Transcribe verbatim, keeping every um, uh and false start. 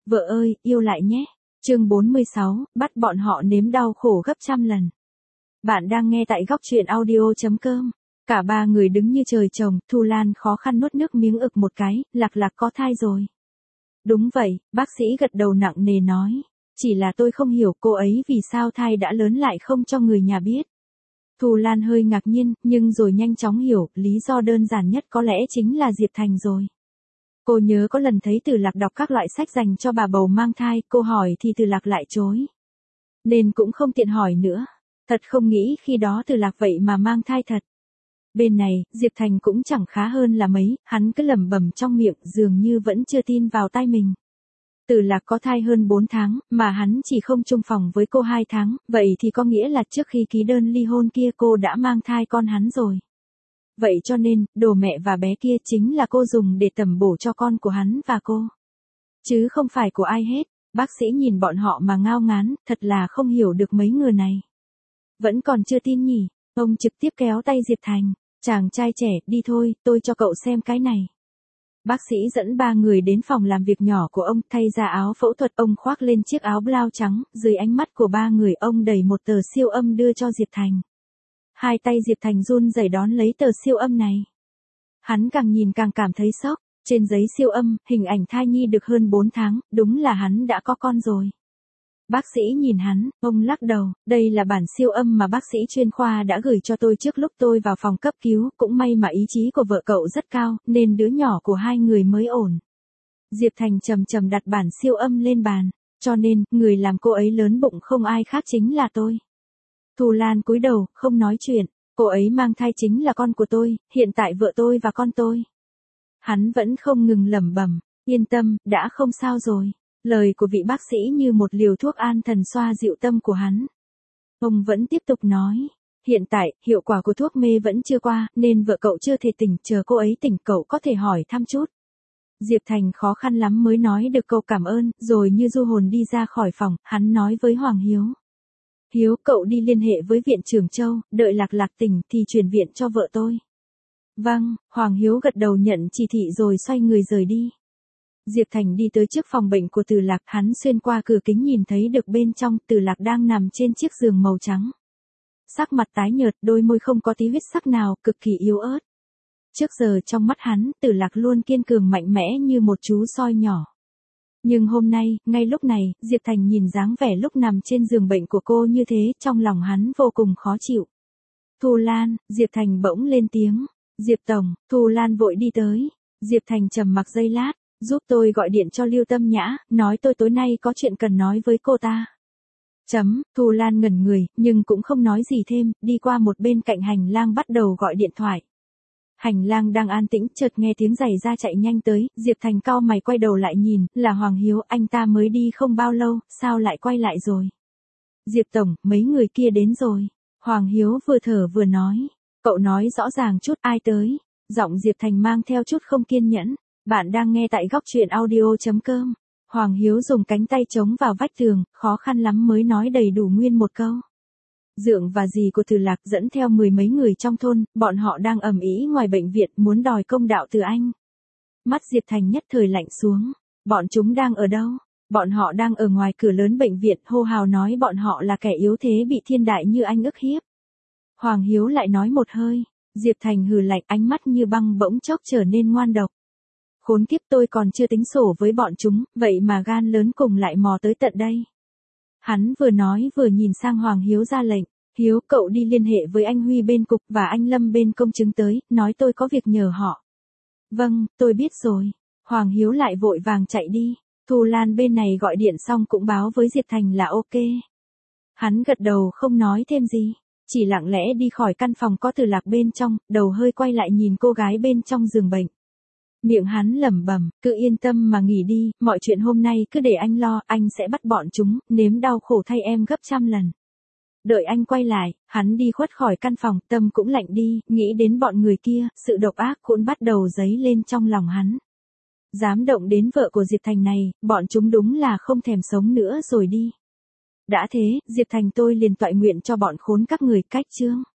Vợ ơi, yêu lại nhé. Chương bốn mươi sáu, bắt bọn họ nếm đau khổ gấp trăm lần. Bạn đang nghe tại góc truyện audio.com. Cả ba người đứng như trời trồng, Thu Lan khó khăn nuốt nước miếng ực một cái, Lạc Lạc có thai rồi. Đúng vậy, bác sĩ gật đầu nặng nề nói. Chỉ là tôi không hiểu cô ấy vì sao thai đã lớn lại không cho người nhà biết. Thu Lan hơi ngạc nhiên, nhưng rồi nhanh chóng hiểu, lý do đơn giản nhất có lẽ chính là Diệp Thành rồi. Cô nhớ có lần thấy Từ Lạc đọc các loại sách dành cho bà bầu mang thai, cô hỏi thì Từ Lạc lại chối. Nên cũng không tiện hỏi nữa. Thật không nghĩ khi đó Từ Lạc vậy mà mang thai thật. Bên này, Diệp Thành cũng chẳng khá hơn là mấy, hắn cứ lẩm bẩm trong miệng dường như vẫn chưa tin vào tai mình. Từ Lạc có thai hơn bốn tháng, mà hắn chỉ không chung phòng với cô hai tháng, vậy thì có nghĩa là trước khi ký đơn ly hôn kia cô đã mang thai con hắn rồi. Vậy cho nên, đồ mẹ và bé kia chính là cô dùng để tẩm bổ cho con của hắn và cô. Chứ không phải của ai hết. Bác sĩ nhìn bọn họ mà ngao ngán, thật là không hiểu được mấy người này. Vẫn còn chưa tin nhỉ, ông trực tiếp kéo tay Diệp Thành. Chàng trai trẻ, đi thôi, tôi cho cậu xem cái này. Bác sĩ dẫn ba người đến phòng làm việc nhỏ của ông, thay ra áo phẫu thuật, ông khoác lên chiếc áo blau trắng, dưới ánh mắt của ba người ông đẩy một tờ siêu âm đưa cho Diệp Thành. Hai tay Diệp Thành run rẩy đón lấy tờ siêu âm này. Hắn càng nhìn càng cảm thấy sốc, trên giấy siêu âm, hình ảnh thai nhi được hơn bốn tháng, đúng là hắn đã có con rồi. Bác sĩ nhìn hắn, ông lắc đầu, đây là bản siêu âm mà bác sĩ chuyên khoa đã gửi cho tôi trước lúc tôi vào phòng cấp cứu, cũng may mà ý chí của vợ cậu rất cao, nên đứa nhỏ của hai người mới ổn. Diệp Thành trầm trầm đặt bản siêu âm lên bàn, cho nên, người làm cô ấy lớn bụng không ai khác chính là tôi. Thu Lan cúi đầu, không nói chuyện, cô ấy mang thai chính là con của tôi, hiện tại vợ tôi và con tôi. Hắn vẫn không ngừng lẩm bẩm, yên tâm, đã không sao rồi. Lời của vị bác sĩ như một liều thuốc an thần xoa dịu tâm của hắn. Ông vẫn tiếp tục nói, hiện tại, hiệu quả của thuốc mê vẫn chưa qua, nên vợ cậu chưa thể tỉnh, chờ cô ấy tỉnh cậu có thể hỏi thăm chút. Diệp Thành khó khăn lắm mới nói được câu cảm ơn, rồi như du hồn đi ra khỏi phòng, hắn nói với Hoàng Hiếu. Hiếu, cậu đi liên hệ với viện trưởng Châu, đợi Lạc Lạc tỉnh thì chuyển viện cho vợ tôi. Vâng, Hoàng Hiếu gật đầu nhận chỉ thị rồi xoay người rời đi. Diệp Thành đi tới trước phòng bệnh của Từ Lạc, hắn xuyên qua cửa kính nhìn thấy được bên trong, Từ Lạc đang nằm trên chiếc giường màu trắng. Sắc mặt tái nhợt, đôi môi không có tí huyết sắc nào, cực kỳ yếu ớt. Trước giờ trong mắt hắn, Từ Lạc luôn kiên cường mạnh mẽ như một chú soi nhỏ. Nhưng hôm nay, ngay lúc này, Diệp Thành nhìn dáng vẻ lúc nằm trên giường bệnh của cô như thế, trong lòng hắn vô cùng khó chịu. Thu Lan, Diệp Thành bỗng lên tiếng. Diệp Tổng, Thu Lan vội đi tới. Diệp Thành trầm mặc giây lát, giúp tôi gọi điện cho Lưu Tâm Nhã, nói tôi tối nay có chuyện cần nói với cô ta. Chấm, Thu Lan ngẩn người, nhưng cũng không nói gì thêm, đi qua một bên cạnh hành lang bắt đầu gọi điện thoại. Hành lang đang an tĩnh, chợt nghe tiếng giày da chạy nhanh tới, Diệp Thành cau mày quay đầu lại nhìn, là Hoàng Hiếu, anh ta mới đi không bao lâu, sao lại quay lại rồi? Diệp Tổng, mấy người kia đến rồi. Hoàng Hiếu vừa thở vừa nói, cậu nói rõ ràng chút, ai tới? Giọng Diệp Thành mang theo chút không kiên nhẫn. Bạn đang nghe tại góc truyện audio.com. Hoàng Hiếu dùng cánh tay chống vào vách tường, khó khăn lắm mới nói đầy đủ nguyên một câu. Dượng và dì của Từ Lạc dẫn theo mười mấy người trong thôn, bọn họ đang ầm ĩ ngoài bệnh viện muốn đòi công đạo từ anh. Mắt Diệp Thành nhất thời lạnh xuống. Bọn chúng đang ở đâu? Bọn họ đang ở ngoài cửa lớn bệnh viện, hô hào nói bọn họ là kẻ yếu thế bị thiên đại như anh ức hiếp. Hoàng Hiếu lại nói một hơi. Diệp Thành hừ lạnh, ánh mắt như băng bỗng chốc trở nên ngoan độc. Khốn kiếp, tôi còn chưa tính sổ với bọn chúng, vậy mà gan lớn cùng lại mò tới tận đây. Hắn vừa nói vừa nhìn sang Hoàng Hiếu ra lệnh, Hiếu cậu đi liên hệ với anh Huy bên cục và anh Lâm bên công chứng tới, nói tôi có việc nhờ họ. Vâng, tôi biết rồi. Hoàng Hiếu lại vội vàng chạy đi, Thu Lan bên này gọi điện xong cũng báo với Diệp Thành là ok. Hắn gật đầu không nói thêm gì, chỉ lặng lẽ đi khỏi căn phòng có Từ Lạc bên trong, đầu hơi quay lại nhìn cô gái bên trong giường bệnh. Miệng hắn lẩm bẩm, cứ yên tâm mà nghỉ đi, mọi chuyện hôm nay cứ để anh lo, anh sẽ bắt bọn chúng, nếm đau khổ thay em gấp trăm lần. Đợi anh quay lại, hắn đi khuất khỏi căn phòng, tâm cũng lạnh đi, nghĩ đến bọn người kia, sự độc ác cũng bắt đầu dấy lên trong lòng hắn. Dám động đến vợ của Diệp Thành này, bọn chúng đúng là không thèm sống nữa rồi đi. Đã thế, Diệp Thành tôi liền toại nguyện cho bọn khốn các người, cách chương.